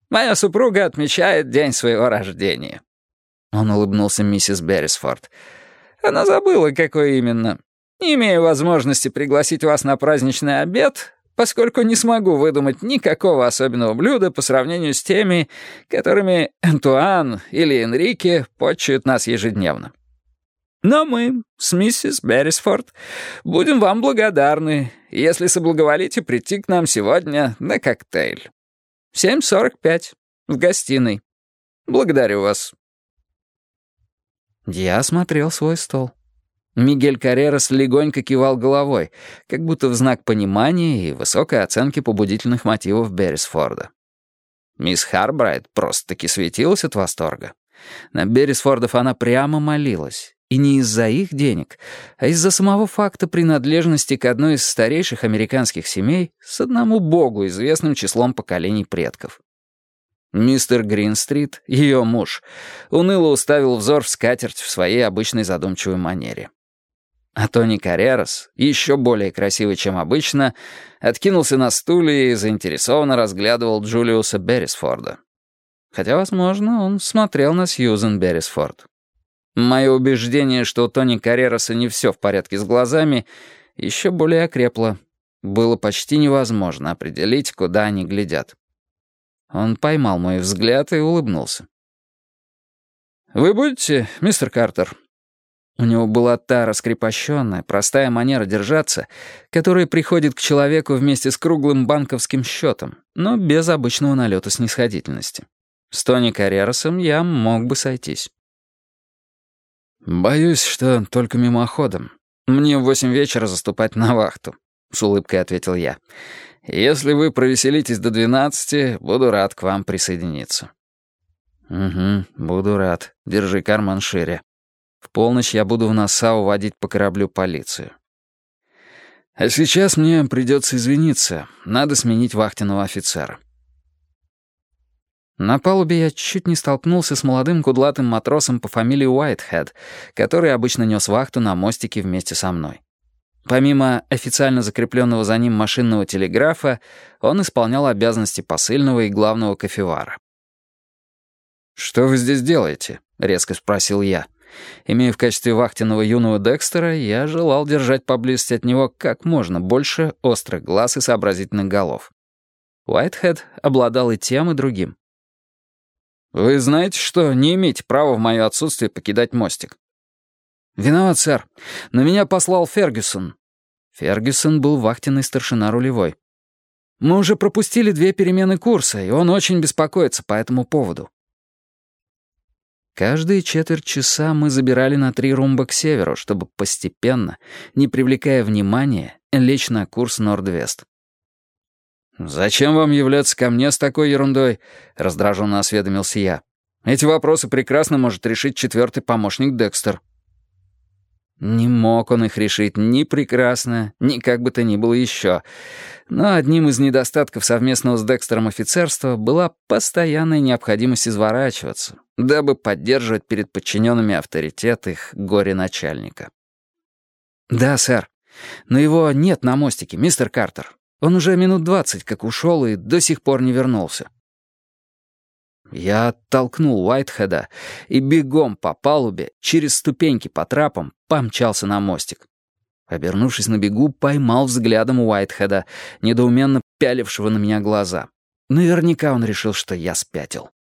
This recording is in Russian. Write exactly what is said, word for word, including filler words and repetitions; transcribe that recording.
Моя супруга отмечает день своего рождения». Он улыбнулся миссис Беррисфорд. «Она забыла, какой именно. Не имею возможности пригласить вас на праздничный обед, поскольку не смогу выдумать никакого особенного блюда по сравнению с теми, которыми Антуан или Энрике почуют нас ежедневно. Но мы с миссис Беррисфорд будем вам благодарны, если соблаговолите прийти к нам сегодня на коктейль. семь сорок пять в гостиной. Благодарю вас». Я осмотрел свой стол. Мигель Каррерас легонько кивал головой, как будто в знак понимания и высокой оценки побудительных мотивов Беррисфорда. Мисс Харбрайт просто-таки светилась от восторга. На Беррисфордов она прямо молилась. И не из-за их денег, а из-за самого факта принадлежности к одной из старейших американских семей с одному богу, известным числом поколений предков. Мистер Гринстрит, ее муж, уныло уставил взор в скатерть в своей обычной задумчивой манере. А Тони Каррерас, еще более красивый, чем обычно, откинулся на стуле и заинтересованно разглядывал Джулиуса Беррисфорда. Хотя, возможно, он смотрел на Сьюзен Беррисфорд. Мое убеждение, что у Тони Каррераса не все в порядке с глазами, еще более окрепло. Было почти невозможно определить, куда они глядят. Он поймал мой взгляд и улыбнулся. «Вы будете, мистер Картер?» У него была та раскрепощенная, простая манера держаться, которая приходит к человеку вместе с круглым банковским счетом, но без обычного налета снисходительности. С Тони Каррерасом я мог бы сойтись. «Боюсь, что только мимоходом. Мне в восемь вечера заступать на вахту», — с улыбкой ответил я. «Если вы провеселитесь до двенадцати, буду рад к вам присоединиться». «Угу, буду рад. Держи карман шире. В полночь я буду в Нассау водить по кораблю полицию. А сейчас мне придется извиниться. Надо сменить вахтенного офицера». На палубе я чуть не столкнулся с молодым кудлатым матросом по фамилии Уайтхед, который обычно нес вахту на мостике вместе со мной. Помимо официально закрепленного за ним машинного телеграфа, он исполнял обязанности посыльного и главного кофевара. «Что вы здесь делаете?» — резко спросил я. Имея в качестве вахтенного юного Декстера, я желал держать поблизости от него как можно больше острых глаз и сообразительных голов. Уайтхед обладал и тем, и другим. «Вы знаете, что не имеете права в мое отсутствие покидать мостик?» «Виноват, сэр, но меня послал Фергюсон». Фергюсон был вахтенный старшина рулевой. «Мы уже пропустили две перемены курса, и он очень беспокоится по этому поводу». Каждые четверть часа мы забирали на три румба к северу, чтобы постепенно, не привлекая внимания, лечь на курс Норд-Вест. «Зачем вам являться ко мне с такой ерундой?» — раздраженно осведомился я. «Эти вопросы прекрасно может решить четвертый помощник Декстер». Не мог он их решить ни прекрасно, ни как бы то ни было еще. Но одним из недостатков совместного с Декстером офицерства была постоянная необходимость изворачиваться, дабы поддерживать перед подчиненными авторитет их горе-начальника. «Да, сэр, но его нет на мостике, мистер Картер. Он уже минут двадцать как ушел и до сих пор не вернулся». Я оттолкнул Уайтхеда и бегом по палубе, через ступеньки по трапам, помчался на мостик. Обернувшись на бегу, поймал взглядом Уайтхеда, недоуменно пялившего на меня глаза. Наверняка он решил, что я спятил.